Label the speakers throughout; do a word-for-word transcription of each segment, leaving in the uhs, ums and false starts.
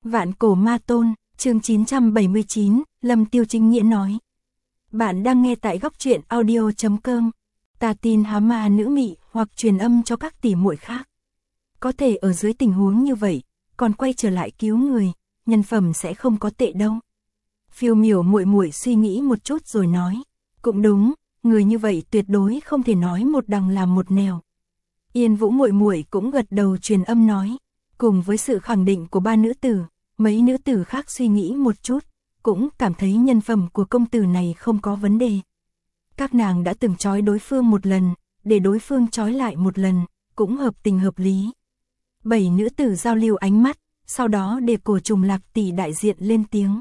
Speaker 1: Vạn cổ ma tôn, chương chín trăm bảy mươi chín, Lâm Tiêu chính nghĩa nói. Bạn đang nghe tại góc truyện audio chấm com. Ta tin há ma nữ mị hoặc truyền âm cho các tỷ muội khác. Có thể ở dưới tình huống như vậy, còn quay trở lại cứu người, nhân phẩm sẽ không có tệ đâu. Phiêu Miểu muội muội suy nghĩ một chút rồi nói, cũng đúng, người như vậy tuyệt đối không thể nói một đằng làm một nẻo. Yên Vũ muội muội cũng gật đầu truyền âm nói, cùng với sự khẳng định của ba nữ tử, mấy nữ tử khác suy nghĩ một chút, cũng cảm thấy nhân phẩm của công tử này không có vấn đề. Các nàng đã từng trói đối phương một lần, để đối phương trói lại một lần, cũng hợp tình hợp lý. Bảy nữ tử giao lưu ánh mắt, sau đó để Cổ Trùng Lạc tỷ đại diện lên tiếng.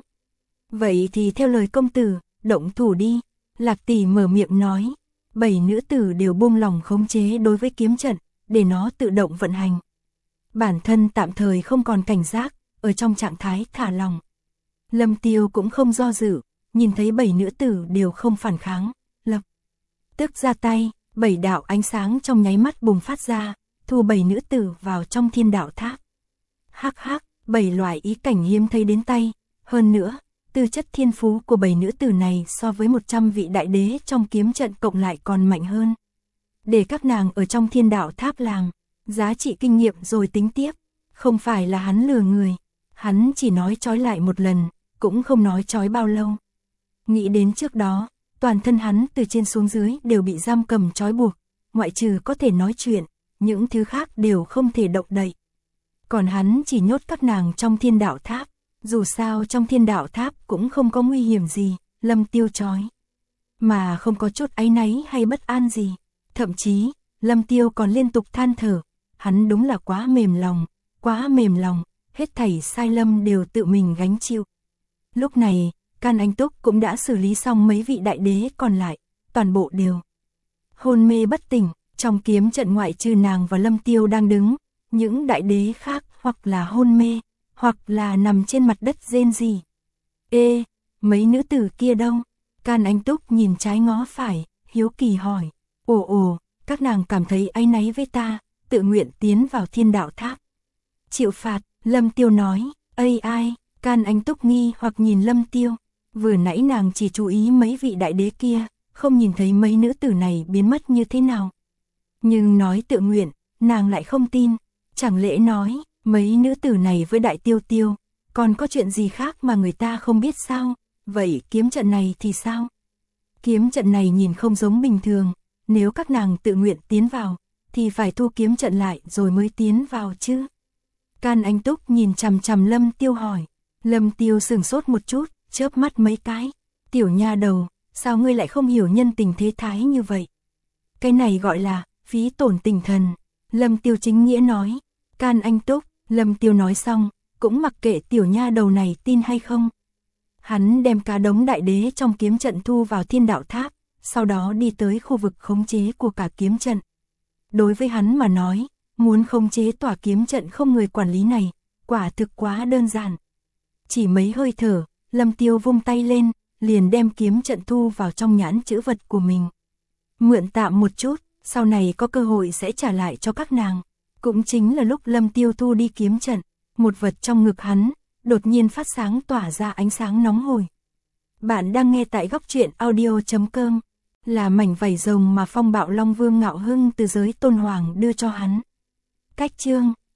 Speaker 1: Vậy thì theo lời công tử, động thủ đi. Lạc tỷ mở miệng nói. Bảy nữ tử đều buông lòng khống chế đối với kiếm trận, để nó tự động vận hành. Bản thân tạm thời không còn cảnh giác, ở trong trạng thái thả lòng. Lâm Tiêu cũng không do dự, nhìn thấy bảy nữ tử đều không phản kháng, lập tức ra tay, bảy đạo ánh sáng trong nháy mắt bùng phát ra, thu bảy nữ tử vào trong thiên đạo tháp. Hắc hắc, bảy loại ý cảnh hiếm thấy đến tay, hơn nữa, tư chất thiên phú của bảy nữ tử này so với một trăm vị đại đế trong kiếm trận cộng lại còn mạnh hơn. Để các nàng ở trong thiên đạo tháp làm, giá trị kinh nghiệm rồi tính tiếp, không phải là hắn lừa người, hắn chỉ nói trói lại một lần, cũng không nói trói bao lâu. Nghĩ đến trước đó, toàn thân hắn từ trên xuống dưới đều bị giam cầm trói buộc, ngoại trừ có thể nói chuyện, những thứ khác đều không thể động đậy. Còn hắn chỉ nhốt các nàng trong thiên đạo tháp, dù sao trong thiên đạo tháp cũng không có nguy hiểm gì, Lâm Tiêu trói. Mà không có chút áy náy hay bất an gì, thậm chí, Lâm Tiêu còn liên tục than thở, hắn đúng là quá mềm lòng, quá mềm lòng, hết thảy sai lầm đều tự mình gánh chịu. Lúc này, Can Anh Túc cũng đã xử lý xong mấy vị đại đế còn lại, toàn bộ đều hôn mê bất tỉnh, trong kiếm trận ngoại trừ nàng và Lâm Tiêu đang đứng, những đại đế khác hoặc là hôn mê, hoặc là nằm trên mặt đất rên rỉ. Ê, mấy nữ tử kia đâu? Can Anh Túc nhìn trái ngó phải, hiếu kỳ hỏi. Ồ ồ, các nàng cảm thấy áy náy với ta, tự nguyện tiến vào thiên đạo tháp. Chịu phạt, Lâm Tiêu nói. Ây ai? Can Anh Túc nghi hoặc nhìn Lâm Tiêu. Vừa nãy nàng chỉ chú ý mấy vị đại đế kia, không nhìn thấy mấy nữ tử này biến mất như thế nào. Nhưng nói tự nguyện, nàng lại không tin. Chẳng lẽ nói, mấy nữ tử này với đại tiêu tiêu, còn có chuyện gì khác mà người ta không biết sao? Vậy kiếm trận này thì sao? Kiếm trận này nhìn không giống bình thường, nếu các nàng tự nguyện tiến vào, thì phải thu kiếm trận lại rồi mới tiến vào chứ. Can Anh Túc nhìn chằm chằm Lâm Tiêu hỏi. Lâm Tiêu sửng sốt một chút, chớp mắt mấy cái. Tiểu nha đầu, sao ngươi lại không hiểu nhân tình thế thái như vậy? Cái này gọi là phí tổn tinh thần. Lâm Tiêu chính nghĩa nói. Can Anh Túc, Lâm Tiêu nói xong, cũng mặc kệ tiểu nha đầu này tin hay không. Hắn đem cả đống đại đế trong kiếm trận thu vào thiên đạo tháp, sau đó đi tới khu vực khống chế của cả kiếm trận. Đối với hắn mà nói, muốn khống chế tỏa kiếm trận không người quản lý này, quả thực quá đơn giản. Chỉ mấy hơi thở, Lâm Tiêu vung tay lên, liền đem kiếm trận thu vào trong nhãn chữ vật của mình. Mượn tạm một chút, sau này có cơ hội sẽ trả lại cho các nàng. Cũng chính là lúc Lâm Tiêu thu đi kiếm trận, một vật trong ngực hắn, đột nhiên phát sáng tỏa ra ánh sáng nóng hổi. Bạn đang nghe tại góc truyện audio chấm com, là mảnh vảy rồng mà Phong Bạo Long Vương Ngạo Hưng từ giới Tôn Hoàng đưa cho hắn. Cách chương